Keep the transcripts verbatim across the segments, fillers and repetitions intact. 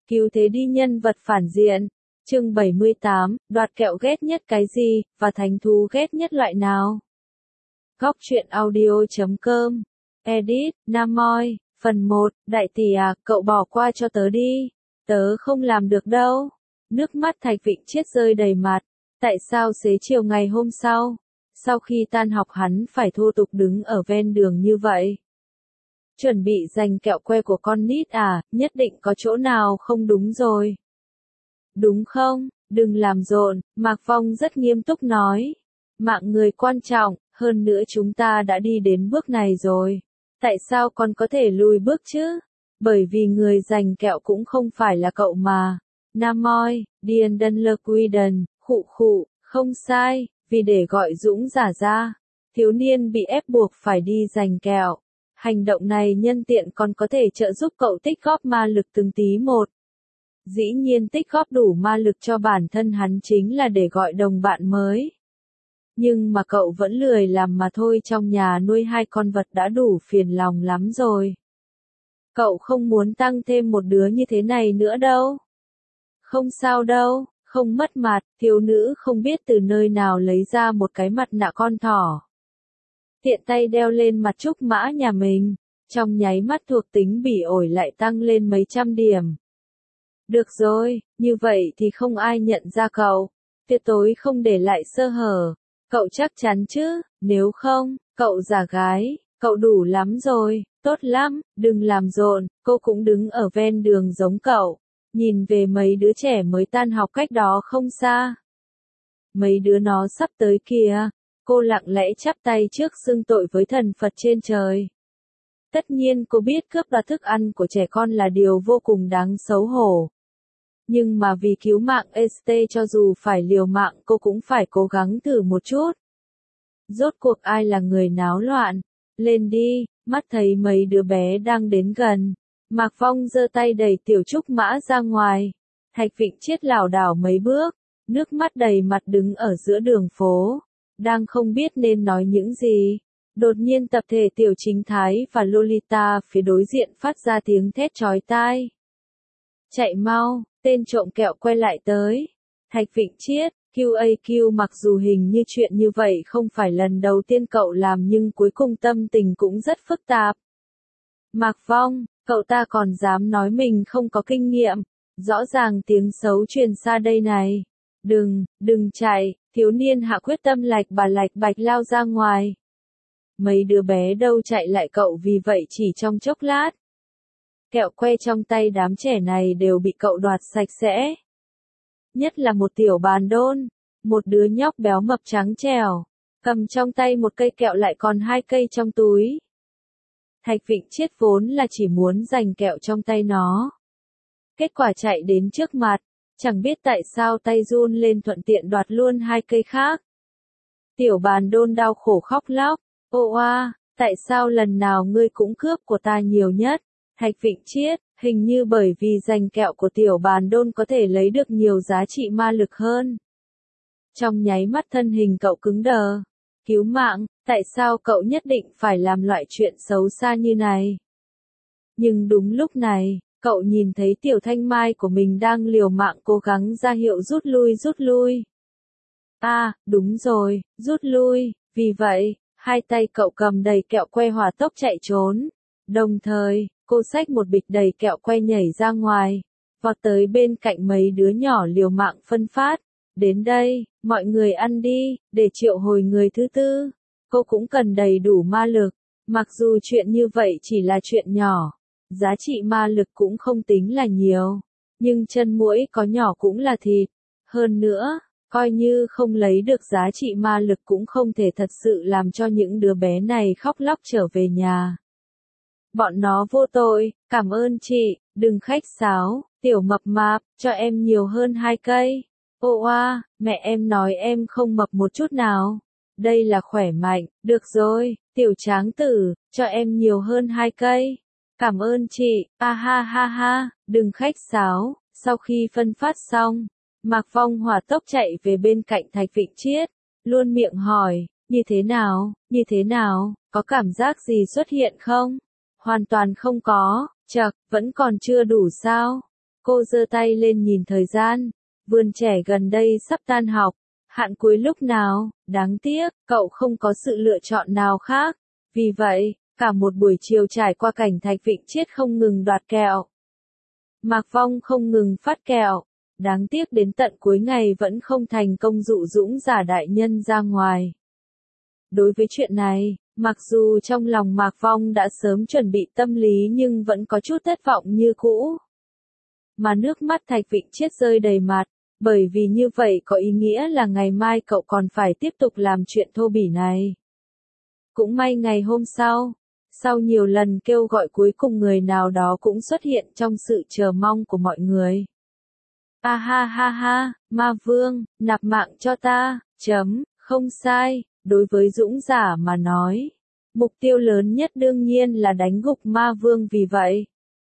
Cứu thế đi nhân vật phản diện. Chương bảy mươi tám, đoạt kẹo ghét nhất cái gì, và thánh thú ghét nhất loại nào? Góc truyện audio chấm com. Edit, Nam Moi. Phần một, đại tỷ à, cậu bỏ qua cho tớ đi. Tớ không làm được đâu. Nước mắt Thạch Vịnh Chiết rơi đầy mặt. Tại sao xế chiều ngày hôm sau? Sau khi tan học hắn phải thô tục đứng ở ven đường như vậy? Chuẩn bị giành kẹo que của con nít à, nhất định có chỗ nào không đúng rồi. Đúng không? Đừng làm rộn, Mạc Phong rất nghiêm túc nói. Mạng người quan trọng, hơn nữa chúng ta đã đi đến bước này rồi. Tại sao con có thể lùi bước chứ? Bởi vì người giành kẹo cũng không phải là cậu mà. Nam Moi, Điền Đân Lơ Quy Đần, khụ khụ, không sai, vì để gọi Dũng giả ra. Thiếu niên bị ép buộc phải đi giành kẹo. Hành động này nhân tiện còn có thể trợ giúp cậu tích góp ma lực từng tí một. Dĩ nhiên tích góp đủ ma lực cho bản thân hắn chính là để gọi đồng bạn mới. Nhưng mà cậu vẫn lười làm mà thôi, trong nhà nuôi hai con vật đã đủ phiền lòng lắm rồi. Cậu không muốn tăng thêm một đứa như thế này nữa đâu. Không sao đâu, không mất mặt, thiếu nữ không biết từ nơi nào lấy ra một cái mặt nạ con thỏ. Tiện tay đeo lên mặt trúc mã nhà mình, trong nháy mắt thuộc tính bỉ ổi lại tăng lên mấy trăm điểm. Được rồi, như vậy thì không ai nhận ra cậu, tuyệt đối không để lại sơ hở. Cậu chắc chắn chứ, nếu không, cậu giả gái, cậu đủ lắm rồi, tốt lắm, đừng làm rộn, cô cũng đứng ở ven đường giống cậu, nhìn về mấy đứa trẻ mới tan học cách đó không xa. Mấy đứa nó sắp tới kìa, cô lặng lẽ chắp tay trước xưng tội với thần Phật trên trời. Tất nhiên cô biết cướp đoạt thức ăn của trẻ con là điều vô cùng đáng xấu hổ. Nhưng mà vì cứu mạng ét tê cho dù phải liều mạng cô cũng phải cố gắng thử một chút. Rốt cuộc ai là người náo loạn? Lên đi, mắt thấy mấy đứa bé đang đến gần. Mạc Phong giơ tay đẩy Tiểu Trúc Mã ra ngoài. Thạch Vịnh Chiết lảo đảo mấy bước, nước mắt đầy mặt đứng ở giữa đường phố. Đang không biết nên nói những gì. Đột nhiên tập thể Tiểu Chính Thái và Lolita phía đối diện phát ra tiếng thét chói tai. Chạy mau, tên trộm kẹo quay lại tới. Thạch Vịnh Chiết, quy a quy mặc dù hình như chuyện như vậy không phải lần đầu tiên cậu làm nhưng cuối cùng tâm tình cũng rất phức tạp. Mạc Phong, cậu ta còn dám nói mình không có kinh nghiệm. Rõ ràng tiếng xấu truyền xa đây này. Đừng, đừng chạy, thiếu niên hạ quyết tâm lạch bà lạch bạch lao ra ngoài. Mấy đứa bé đâu chạy lại cậu vì vậy chỉ trong chốc lát. Kẹo que trong tay đám trẻ này đều bị cậu đoạt sạch sẽ. Nhất là một tiểu bàn đôn, một đứa nhóc béo mập trắng trẻo, cầm trong tay một cây kẹo lại còn hai cây trong túi. Thạch Vịnh Chiết vốn là chỉ muốn giành kẹo trong tay nó. Kết quả chạy đến trước mặt, chẳng biết tại sao tay run lên thuận tiện đoạt luôn hai cây khác. Tiểu bàn đôn đau khổ khóc lóc, ô oa, tại sao lần nào ngươi cũng cướp của ta nhiều nhất? Thạch Vịnh Chiết, hình như bởi vì giành kẹo của tiểu bàn đôn có thể lấy được nhiều giá trị ma lực hơn. Trong nháy mắt thân hình cậu cứng đờ. Cứu mạng, tại sao cậu nhất định phải làm loại chuyện xấu xa như này? Nhưng đúng lúc này, cậu nhìn thấy tiểu thanh mai của mình đang liều mạng cố gắng ra hiệu rút lui rút lui. À, đúng rồi, rút lui, vì vậy, hai tay cậu cầm đầy kẹo que hỏa tốc chạy trốn. Đồng thời, cô xách một bịch đầy kẹo que nhảy ra ngoài, vọt tới bên cạnh mấy đứa nhỏ liều mạng phân phát. Đến đây, mọi người ăn đi, để triệu hồi người thứ tư. Cô cũng cần đầy đủ ma lực, mặc dù chuyện như vậy chỉ là chuyện nhỏ. Giá trị ma lực cũng không tính là nhiều, nhưng chân muỗi có nhỏ cũng là thịt. Hơn nữa, coi như không lấy được giá trị ma lực cũng không thể thật sự làm cho những đứa bé này khóc lóc trở về nhà. Bọn nó vô tội, cảm ơn chị, đừng khách sáo, tiểu mập mạp, cho em nhiều hơn hai cây. Ô oa, mẹ em nói em không mập một chút nào. Đây là khỏe mạnh, được rồi, tiểu tráng tử, cho em nhiều hơn hai cây. Cảm ơn chị, a ha ha ha, đừng khách sáo. Sau khi phân phát xong, Mạc Phong hỏa tốc chạy về bên cạnh Thạch Vịnh Chiết, luôn miệng hỏi, như thế nào, như thế nào, có cảm giác gì xuất hiện không? Hoàn toàn không có, chậc, vẫn còn chưa đủ sao? Cô giơ tay lên nhìn thời gian, vườn trẻ gần đây sắp tan học, hạn cuối lúc nào, đáng tiếc, cậu không có sự lựa chọn nào khác. Vì vậy, cả một buổi chiều trải qua cảnh Thạch Vịnh Triết không ngừng đoạt kẹo. Mạc Phong không ngừng phát kẹo, đáng tiếc đến tận cuối ngày vẫn không thành công dụ dũng giả đại nhân ra ngoài. Đối với chuyện này, mặc dù trong lòng Mạc Phong đã sớm chuẩn bị tâm lý nhưng vẫn có chút thất vọng như cũ. Mà nước mắt Thạch Vịnh Triết rơi đầy mặt, bởi vì như vậy có ý nghĩa là ngày mai cậu còn phải tiếp tục làm chuyện thô bỉ này. Cũng may ngày hôm sau, sau nhiều lần kêu gọi cuối cùng người nào đó cũng xuất hiện trong sự chờ mong của mọi người. A ha ha ha, ma vương, nạp mạng cho ta, chấm, không sai, đối với dũng giả mà nói. Mục tiêu lớn nhất đương nhiên là đánh gục ma vương vì vậy.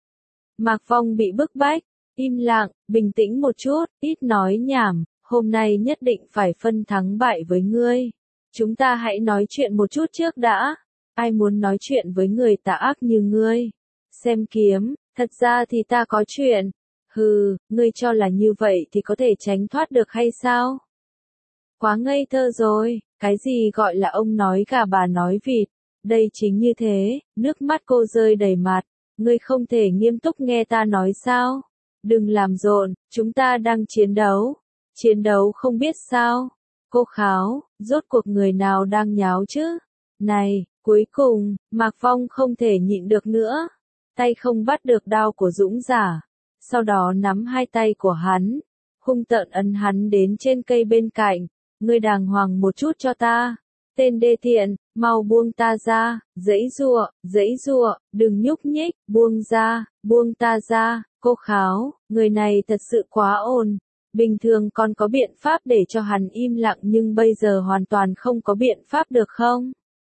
Mạc Phong bị bức bách, im lặng, bình tĩnh một chút, ít nói nhảm, hôm nay nhất định phải phân thắng bại với ngươi. Chúng ta hãy nói chuyện một chút trước đã. Ai muốn nói chuyện với người tà ác như ngươi? Xem kiếm, thật ra thì ta có chuyện. Hừ, ngươi cho là như vậy thì có thể tránh thoát được hay sao? Quá ngây thơ rồi, cái gì gọi là ông nói gà bà nói vịt, đây chính như thế, nước mắt cô rơi đầy mặt, ngươi không thể nghiêm túc nghe ta nói sao? Đừng làm rộn, chúng ta đang chiến đấu. Chiến đấu không biết sao? Cô kháo, rốt cuộc người nào đang nháo chứ? Này, cuối cùng, Mạc Phong không thể nhịn được nữa. Tay không bắt được đao của dũng giả. Sau đó nắm hai tay của hắn, hung tợn ấn hắn đến trên cây bên cạnh. Ngươi đàng hoàng một chút cho ta. Tên đê tiện, mau buông ta ra, giãy giụa, giãy giụa, đừng nhúc nhích, buông ra, buông ta ra. Cô kháo, người này thật sự quá ồn. Bình thường còn có biện pháp để cho hắn im lặng nhưng bây giờ hoàn toàn không có biện pháp được không?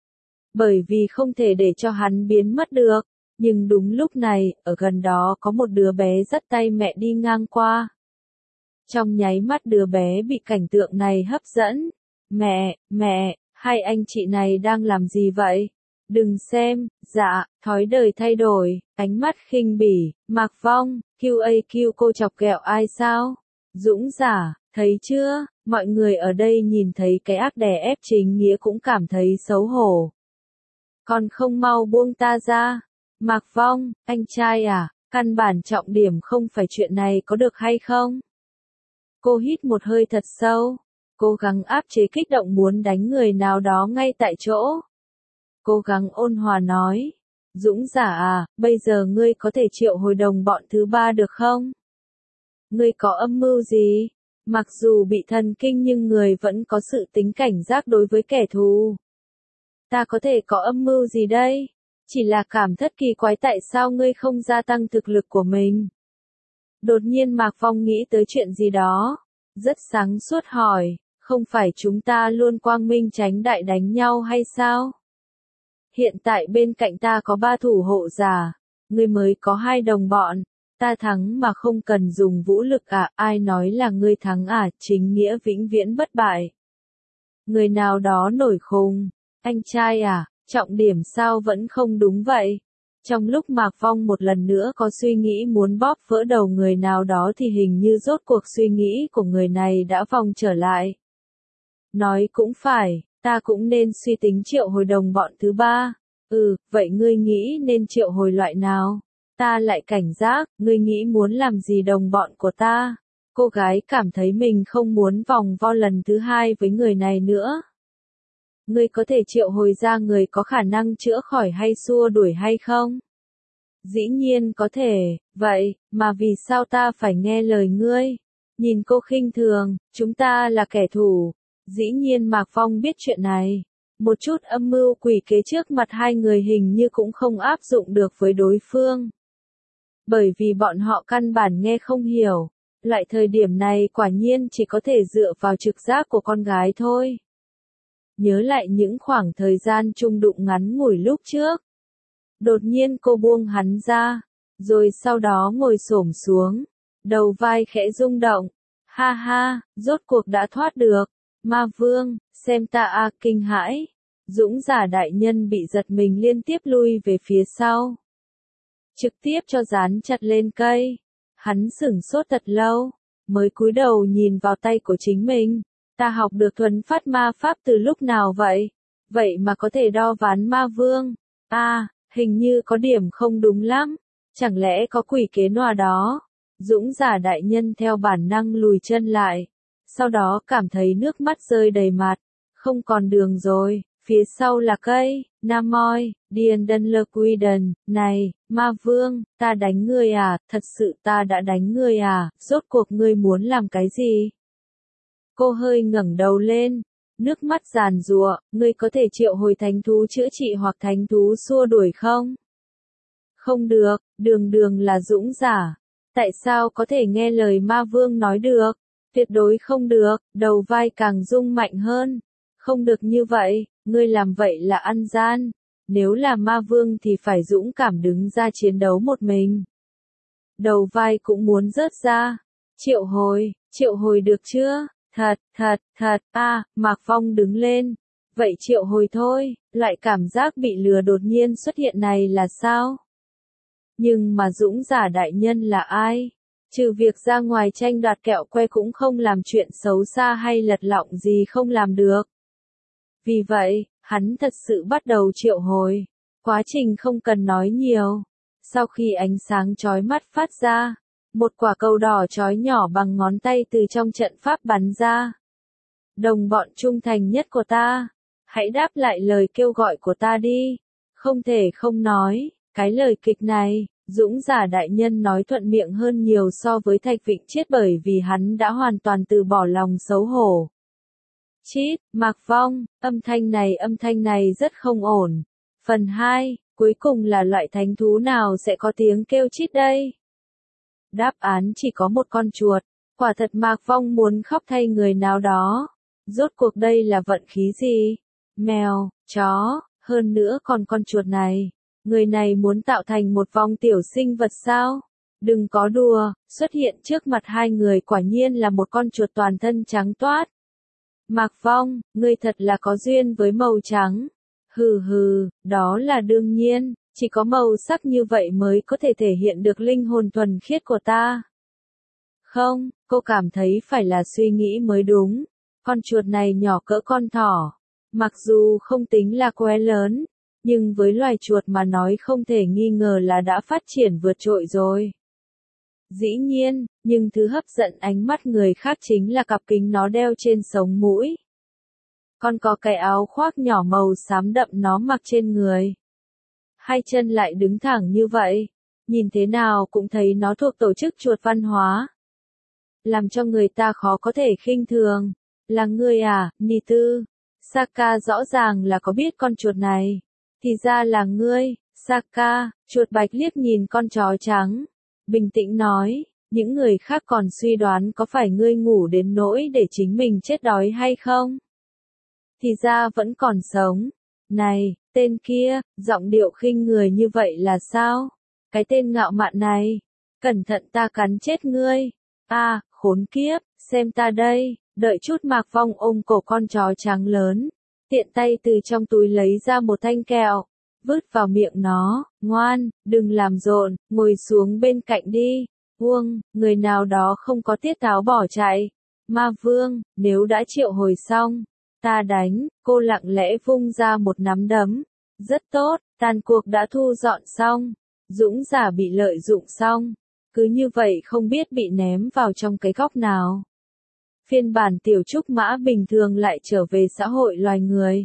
Bởi vì không thể để cho hắn biến mất được. Nhưng đúng lúc này, ở gần đó có một đứa bé dắt tay mẹ đi ngang qua. Trong nháy mắt đứa bé bị cảnh tượng này hấp dẫn. Mẹ, mẹ, hai anh chị này đang làm gì vậy? Đừng xem, dạ, thói đời thay đổi, ánh mắt khinh bỉ, Mạc Phong, quy a quy cô chọc ghẹo ai sao? Dũng giả, thấy chưa, mọi người ở đây nhìn thấy cái ác đè ép chính nghĩa cũng cảm thấy xấu hổ. Còn không mau buông ta ra. Mạc Phong, anh trai à, căn bản trọng điểm không phải chuyện này có được hay không? Cô hít một hơi thật sâu, cố gắng áp chế kích động muốn đánh người nào đó ngay tại chỗ. Cố gắng ôn hòa nói, Dũng giả à, bây giờ ngươi có thể triệu hồi đồng bọn thứ ba được không? Ngươi có âm mưu gì? Mặc dù bị thần kinh nhưng người vẫn có sự tính cảnh giác đối với kẻ thù. Ta có thể có âm mưu gì đây? Chỉ là cảm thất kỳ quái tại sao ngươi không gia tăng thực lực của mình. Đột nhiên Mạc Phong nghĩ tới chuyện gì đó. Rất sáng suốt hỏi, không phải chúng ta luôn quang minh tránh đại đánh nhau hay sao? Hiện tại bên cạnh ta có ba thủ hộ giả, ngươi mới có hai đồng bọn. Ta thắng mà không cần dùng vũ lực à, ai nói là ngươi thắng à, chính nghĩa vĩnh viễn bất bại. Người nào đó nổi khùng, anh trai à, trọng điểm sao vẫn không đúng vậy? Trong lúc Mạc Phong một lần nữa có suy nghĩ muốn bóp vỡ đầu người nào đó thì hình như rốt cuộc suy nghĩ của người này đã vòng trở lại. Nói cũng phải, ta cũng nên suy tính triệu hồi đồng bọn thứ ba. Ừ, vậy ngươi nghĩ nên triệu hồi loại nào? Ta lại cảnh giác, ngươi nghĩ muốn làm gì đồng bọn của ta? Cô gái cảm thấy mình không muốn vòng vo lần thứ hai với người này nữa. Ngươi có thể triệu hồi ra người có khả năng chữa khỏi hay xua đuổi hay không? Dĩ nhiên có thể, vậy, mà vì sao ta phải nghe lời ngươi? Nhìn cô khinh thường, chúng ta là kẻ thù. Dĩ nhiên Mạc Phong biết chuyện này. Một chút âm mưu quỷ kế trước mặt hai người hình như cũng không áp dụng được với đối phương. Bởi vì bọn họ căn bản nghe không hiểu. Loại thời điểm này quả nhiên chỉ có thể dựa vào trực giác của con gái thôi. Nhớ lại những khoảng thời gian chung đụng ngắn ngủi lúc trước. Đột nhiên cô buông hắn ra, rồi sau đó ngồi xổm xuống, đầu vai khẽ rung động. Ha ha, rốt cuộc đã thoát được. Ma vương, xem ta a kinh hãi. Dũng giả đại nhân bị giật mình liên tiếp lui về phía sau. Trực tiếp cho dán chặt lên cây. Hắn sửng sốt thật lâu, mới cúi đầu nhìn vào tay của chính mình. Ta học được thuần phát ma pháp từ lúc nào vậy? Vậy mà có thể đo ván ma vương. À, hình như có điểm không đúng lắm. Chẳng lẽ có quỷ kế nọa đó? Dũng giả đại nhân theo bản năng lùi chân lại. Sau đó cảm thấy nước mắt rơi đầy mặt. Không còn đường rồi, phía sau là cây, Nam Moi, Điền Đân Lơ Quy Đần. Này, ma vương, ta đánh ngươi à, thật sự ta đã đánh ngươi à, rốt cuộc ngươi muốn làm cái gì? Cô hơi ngẩng đầu lên, nước mắt giàn giụa, ngươi có thể triệu hồi thánh thú chữa trị hoặc thánh thú xua đuổi không? Không được, đường đường là dũng giả. Tại sao có thể nghe lời ma vương nói được? Tuyệt đối không được, đầu vai càng rung mạnh hơn. Không được như vậy, ngươi làm vậy là ăn gian. Nếu là ma vương thì phải dũng cảm đứng ra chiến đấu một mình. Đầu vai cũng muốn rớt ra. Triệu hồi, triệu hồi được chưa? Thật, thật, thật, a à, Mạc Phong đứng lên. Vậy triệu hồi thôi, loại cảm giác bị lừa đột nhiên xuất hiện này là sao? Nhưng mà dũng giả đại nhân là ai? Trừ việc ra ngoài tranh đoạt kẹo que cũng không làm chuyện xấu xa hay lật lọng gì không làm được. Vì vậy, hắn thật sự bắt đầu triệu hồi. Quá trình không cần nói nhiều. Sau khi ánh sáng chói mắt phát ra, một quả cầu đỏ chói nhỏ bằng ngón tay từ trong trận pháp bắn ra. Đồng bọn trung thành nhất của ta, hãy đáp lại lời kêu gọi của ta đi. Không thể không nói, cái lời kịch này, dũng giả đại nhân nói thuận miệng hơn nhiều so với Thạch Vịnh Chiết bởi vì hắn đã hoàn toàn từ bỏ lòng xấu hổ. Chít, Mạc Phong, âm thanh này âm thanh này rất không ổn. Phần hai, cuối cùng là loại thánh thú nào sẽ có tiếng kêu chít đây? Đáp án chỉ có một con chuột. Quả thật Mạc Phong muốn khóc thay người nào đó. Rốt cuộc đây là vận khí gì? Mèo, chó, hơn nữa còn con chuột này. Người này muốn tạo thành một vong tiểu sinh vật sao? Đừng có đùa, xuất hiện trước mặt hai người quả nhiên là một con chuột toàn thân trắng toát. Mạc Phong, ngươi thật là có duyên với màu trắng. Hừ hừ, đó là đương nhiên, chỉ có màu sắc như vậy mới có thể thể hiện được linh hồn thuần khiết của ta. Không, cô cảm thấy phải là suy nghĩ mới đúng. Con chuột này nhỏ cỡ con thỏ. Mặc dù không tính là quá lớn, nhưng với loài chuột mà nói không thể nghi ngờ là đã phát triển vượt trội rồi. Dĩ nhiên, nhưng thứ hấp dẫn ánh mắt người khác chính là cặp kính nó đeo trên sống mũi. Còn có cái áo khoác nhỏ màu xám đậm nó mặc trên người. Hai chân lại đứng thẳng như vậy, nhìn thế nào cũng thấy nó thuộc tổ chức chuột văn hóa. Làm cho người ta khó có thể khinh thường. Là ngươi à, Nì Tư? Saka rõ ràng là có biết con chuột này. Thì ra là ngươi, Saka. Chuột bạch liếc nhìn con chó trắng. Bình tĩnh nói, những người khác còn suy đoán có phải ngươi ngủ đến nỗi để chính mình chết đói hay không? Thì ra vẫn còn sống. Này, tên kia, giọng điệu khinh người như vậy là sao? Cái tên ngạo mạn này, cẩn thận ta cắn chết ngươi. À, khốn kiếp, xem ta đây, đợi chút Mạc Phong ôm cổ con chó trắng lớn, tiện tay từ trong túi lấy ra một thanh kẹo, vứt vào miệng nó, ngoan, đừng làm rộn, ngồi xuống bên cạnh đi. Vuông, người nào đó không có tiết tháo bỏ chạy. Ma vương, nếu đã triệu hồi xong, ta đánh, cô lặng lẽ vung ra một nắm đấm. Rất tốt, tàn cuộc đã thu dọn xong, dũng giả bị lợi dụng xong, cứ như vậy không biết bị ném vào trong cái góc nào. Phiên bản tiểu trúc mã bình thường lại trở về xã hội loài người.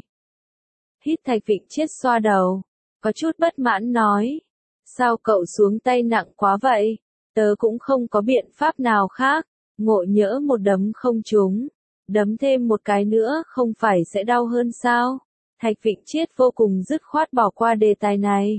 Hít Thạch Vịnh Chiết xoa đầu, có chút bất mãn nói, sao cậu xuống tay nặng quá vậy? Tớ cũng không có biện pháp nào khác, ngộ nhỡ một đấm không trúng, đấm thêm một cái nữa không phải sẽ đau hơn sao? Thạch Vịnh Chiết vô cùng dứt khoát bỏ qua đề tài này.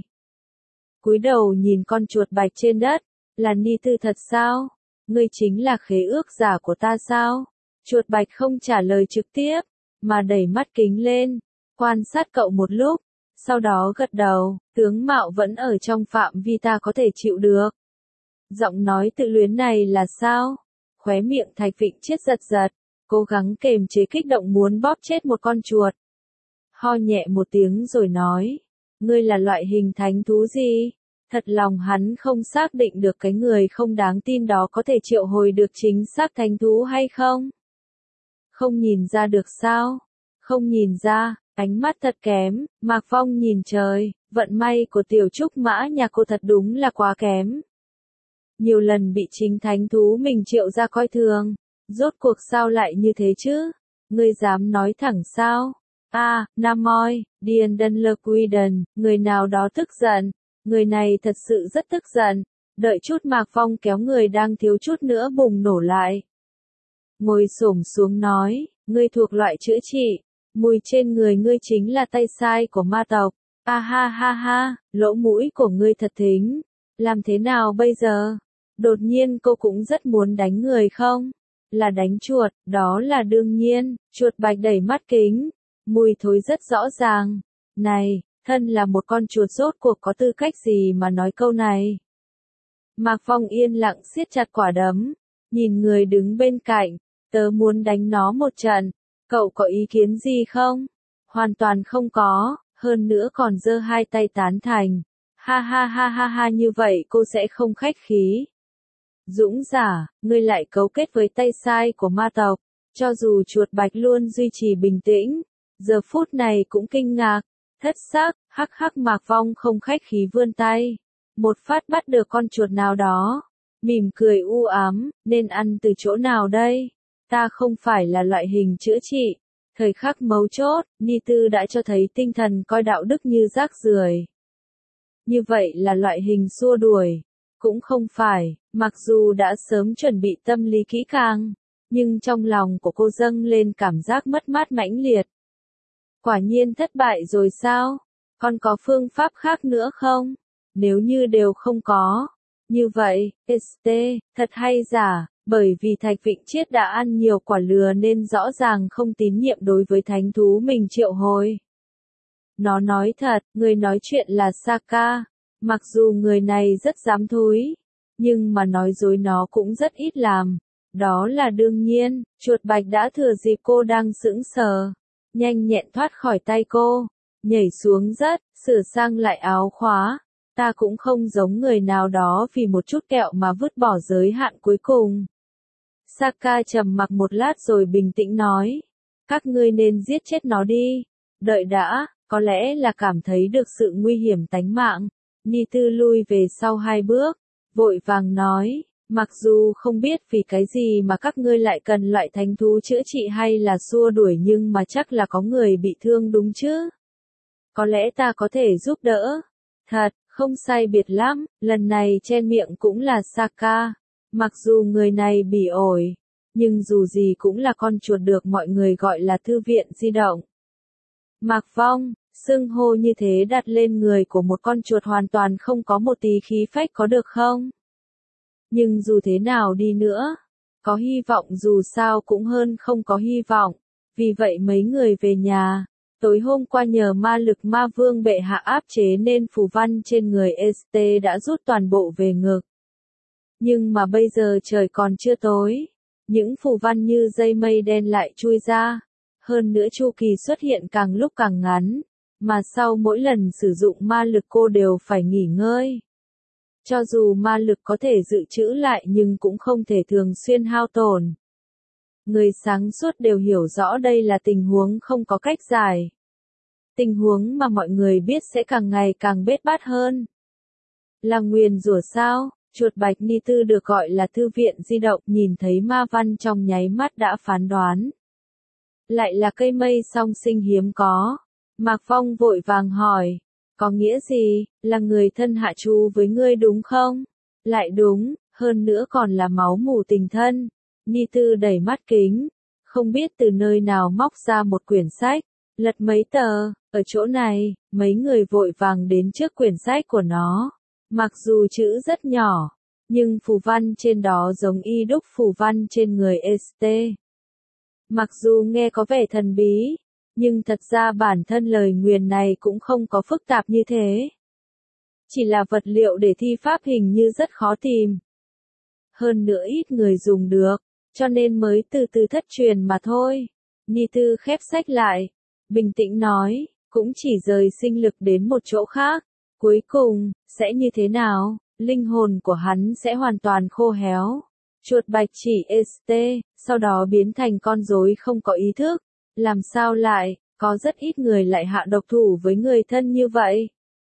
Cúi đầu nhìn con chuột bạch trên đất, là Ni Tư thật sao? Ngươi chính là khế ước giả của ta sao? Chuột bạch không trả lời trực tiếp, mà đẩy mắt kính lên, quan sát cậu một lúc, sau đó gật đầu, tướng mạo vẫn ở trong phạm vi ta có thể chịu được. Giọng nói tự luyến này là sao? Khóe miệng Thạch Vịnh Chiết giật giật, cố gắng kềm chế kích động muốn bóp chết một con chuột. Ho nhẹ một tiếng rồi nói, ngươi là loại hình thánh thú gì? Thật lòng hắn không xác định được cái người không đáng tin đó có thể triệu hồi được chính xác thánh thú hay không. Không nhìn ra được sao? Không nhìn ra, ánh mắt thật kém, Mạc Phong nhìn trời, vận may của tiểu trúc mã nhà cô thật đúng là quá kém. Nhiều lần bị chính thánh thú mình triệu ra coi thường, rốt cuộc sao lại như thế chứ? Ngươi dám nói thẳng sao? A, à, Nam Moi, Điền Đân Lơ Quy Đần, người nào đó tức giận, người này thật sự rất tức giận, đợi chút Mạc Phong kéo người đang thiếu chút nữa bùng nổ lại. Ngồi xổm xuống nói, ngươi thuộc loại chữa trị, mùi trên người ngươi chính là tay sai của ma tộc, a ha ha ha, lỗ mũi của ngươi thật thính, làm thế nào bây giờ? Đột nhiên cô cũng rất muốn đánh người không? Là đánh chuột, đó là đương nhiên, chuột bạch đẩy mắt kính, mùi thối rất rõ ràng. Này, thân là một con chuột rốt cuộc có tư cách gì mà nói câu này? Mạc Phong yên lặng siết chặt quả đấm, nhìn người đứng bên cạnh, tớ muốn đánh nó một trận, cậu có ý kiến gì không? Hoàn toàn không có, hơn nữa còn giơ hai tay tán thành. Ha ha ha ha ha, như vậy cô sẽ không khách khí. Dũng giả, ngươi lại cấu kết với tay sai của ma tộc, cho dù chuột bạch luôn duy trì bình tĩnh, giờ phút này cũng kinh ngạc, thất xác, hắc hắc. Mạc Phong không khách khí vươn tay, một phát bắt được con chuột nào đó, mỉm cười u ám, nên ăn từ chỗ nào đây? Ta không phải là loại hình chữa trị. Thời khắc mấu chốt, Ni Tư đã cho thấy tinh thần coi đạo đức như rác rưởi. Như vậy là loại hình xua đuổi. Cũng không phải, mặc dù đã sớm chuẩn bị tâm lý kỹ càng, nhưng trong lòng của cô dâng lên cảm giác mất mát mãnh liệt. Quả nhiên thất bại rồi sao? Còn có phương pháp khác nữa không? Nếu như đều không có. Như vậy, ét tê, thật hay giả, bởi vì Thạch Vịnh Chiết đã ăn nhiều quả lừa nên rõ ràng không tín nhiệm đối với thánh thú mình triệu hồi. Nó nói thật, người nói chuyện là Saka. Mặc dù người này rất dám thúi, nhưng mà nói dối nó cũng rất ít làm. Đó là đương nhiên, chuột bạch đã thừa dịp cô đang sững sờ, nhanh nhẹn thoát khỏi tay cô, nhảy xuống rất, sửa sang lại áo khóa. Ta cũng không giống người nào đó vì một chút kẹo mà vứt bỏ giới hạn cuối cùng. Saka trầm mặc một lát rồi bình tĩnh nói, các ngươi nên giết chết nó đi. Đợi đã, có lẽ là cảm thấy được sự nguy hiểm tánh mạng. Ni Tư lui về sau hai bước, vội vàng nói, mặc dù không biết vì cái gì mà các ngươi lại cần loại thánh thú chữa trị hay là xua đuổi nhưng mà chắc là có người bị thương đúng chứ? Có lẽ ta có thể giúp đỡ. Thật, không sai biệt lắm, lần này chen miệng cũng là Saka. Mặc dù người này bỉ ổi, nhưng dù gì cũng là con chuột được mọi người gọi là thư viện di động. Mạc Phong, xưng hô như thế đặt lên người của một con chuột hoàn toàn không có một tí khí phách có được không? Nhưng dù thế nào đi nữa, có hy vọng dù sao cũng hơn không có hy vọng. Vì vậy mấy người về nhà, tối hôm qua nhờ ma lực ma vương bệ hạ áp chế nên phù văn trên người ét tê đã rút toàn bộ về ngực. Nhưng mà bây giờ trời còn chưa tối, những phù văn như dây mây đen lại chui ra. Hơn nữa chu kỳ xuất hiện càng lúc càng ngắn, mà sau mỗi lần sử dụng ma lực cô đều phải nghỉ ngơi. Cho dù ma lực có thể dự trữ lại nhưng cũng không thể thường xuyên hao tổn. Người sáng suốt đều hiểu rõ đây là tình huống không có cách giải. Tình huống mà mọi người biết sẽ càng ngày càng bết bát hơn. Là nguyền rủa sao? Chuột bạch Ni Tư được gọi là thư viện di động nhìn thấy ma văn trong nháy mắt đã phán đoán. Lại là cây mây song sinh hiếm có. Mạc Phong vội vàng hỏi, có nghĩa gì, là người thân hạ chú với ngươi đúng không? Lại đúng, hơn nữa còn là máu mủ tình thân. Ni Tư đẩy mắt kính, không biết từ nơi nào móc ra một quyển sách, lật mấy tờ, ở chỗ này, mấy người vội vàng đến trước quyển sách của nó. Mặc dù chữ rất nhỏ, nhưng phù văn trên đó giống y đúc phù văn trên người ét tê. Mặc dù nghe có vẻ thần bí, nhưng thật ra bản thân lời nguyền này cũng không có phức tạp như thế. Chỉ là vật liệu để thi pháp hình như rất khó tìm. Hơn nữa ít người dùng được, cho nên mới từ từ thất truyền mà thôi. Ni Tư khép sách lại, bình tĩnh nói, cũng chỉ rời sinh lực đến một chỗ khác, Cuối cùng, sẽ như thế nào? Linh hồn của hắn sẽ hoàn toàn khô héo. Chuột bạch chỉ ét tê, sau đó biến thành con rối không có ý thức. Làm sao lại, có rất ít người lại hạ độc thủ với người thân như vậy.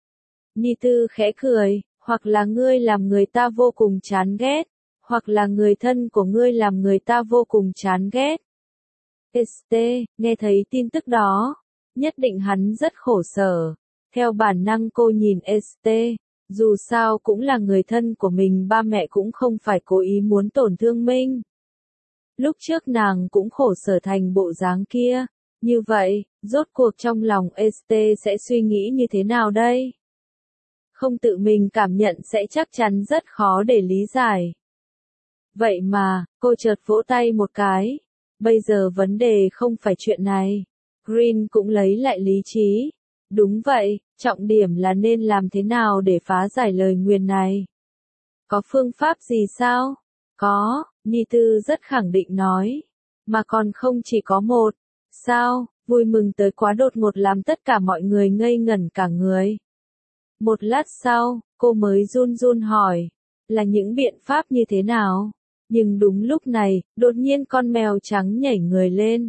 Ni Tư khẽ cười, hoặc là ngươi làm người ta vô cùng chán ghét, hoặc là người thân của ngươi làm người ta vô cùng chán ghét. ét tê, nghe thấy tin tức đó, nhất định hắn rất khổ sở. Theo bản năng cô nhìn ét tê, dù sao cũng là người thân của mình, ba mẹ cũng không phải cố ý muốn tổn thương mình. Lúc trước nàng cũng khổ sở thành bộ dáng kia, như vậy, rốt cuộc trong lòng ét tê sẽ suy nghĩ như thế nào đây? Không tự mình cảm nhận sẽ chắc chắn rất khó để lý giải. Vậy mà, cô chợt vỗ tay một cái. Bây giờ vấn đề không phải chuyện này. Green cũng lấy lại lý trí. Đúng vậy, trọng điểm là nên làm thế nào để phá giải lời nguyền này. Có phương pháp gì sao? Có, Ni Tư rất khẳng định nói. Mà còn không chỉ có một. Sao, vui mừng tới quá đột ngột làm tất cả mọi người ngây ngẩn cả người. Một lát sau, cô mới run run hỏi. Là những biện pháp như thế nào? Nhưng đúng lúc này, đột nhiên con mèo trắng nhảy người lên.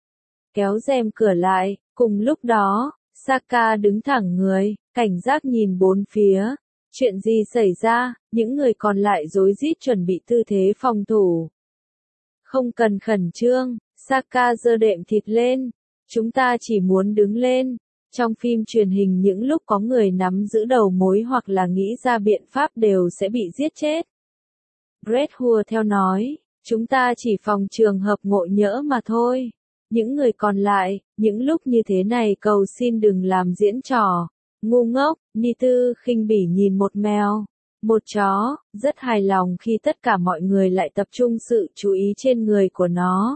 Kéo rèm cửa lại, cùng lúc đó, Saka đứng thẳng người, cảnh giác nhìn bốn phía. Chuyện gì xảy ra, những người còn lại rối rít chuẩn bị tư thế phòng thủ. Không cần khẩn trương, Saka giơ đệm thịt lên. Chúng ta chỉ muốn đứng lên. Trong phim truyền hình những lúc có người nắm giữ đầu mối hoặc là nghĩ ra biện pháp đều sẽ bị giết chết. Brett hùa theo nói, chúng ta chỉ phòng trường hợp ngộ nhỡ mà thôi. Những người còn lại, những lúc như thế này cầu xin đừng làm diễn trò. Ngu ngốc, Ni Tư khinh bỉ nhìn một mèo, một chó, rất hài lòng khi tất cả mọi người lại tập trung sự chú ý trên người của nó.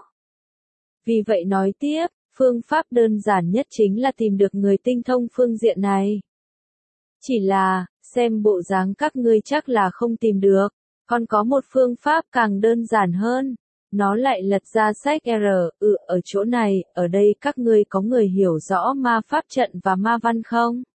Vì vậy nói tiếp, phương pháp đơn giản nhất chính là tìm được người tinh thông phương diện này. Chỉ là, xem bộ dáng các ngươi chắc là không tìm được, còn có một phương pháp càng đơn giản hơn. Nó lại lật ra sách R, ừ, ở chỗ này, ở đây các ngươi có người hiểu rõ ma pháp trận và ma văn không?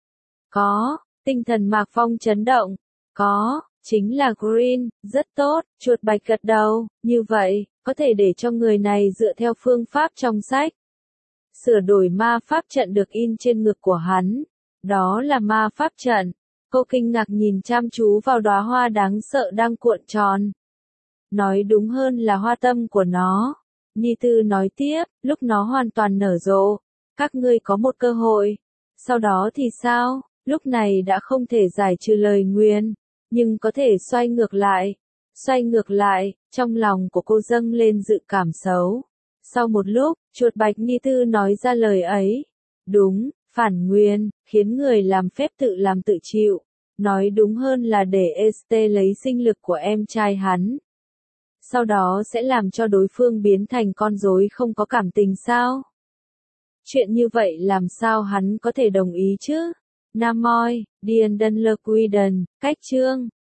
Có, tinh thần Mạc Phong chấn động. Có, chính là Green, rất tốt, chuột bạch gật đầu, như vậy, có thể để cho người này dựa theo phương pháp trong sách. Sửa đổi ma pháp trận được in trên ngực của hắn. Đó là ma pháp trận. Cô kinh ngạc nhìn chăm chú vào đóa hoa đáng sợ đang cuộn tròn. Nói đúng hơn là hoa tâm của nó. Ni Tư nói tiếp, lúc nó hoàn toàn nở rộ, các ngươi có một cơ hội. Sau đó thì sao? Lúc này đã không thể giải trừ lời nguyền, nhưng có thể xoay ngược lại. Xoay ngược lại, trong lòng của cô dâng lên dự cảm xấu. Sau một lúc, chuột bạch Ni Tư nói ra lời ấy. Đúng, phản nguyên, khiến người làm phép tự làm tự chịu. Nói đúng hơn là để ét tê lấy sinh lực của em trai hắn. Sau đó sẽ làm cho đối phương biến thành con rối không có cảm tình sao? Chuyện như vậy làm sao hắn có thể đồng ý chứ? Nam Moi, Điền Đân Lơ Quy Đần, cách chương.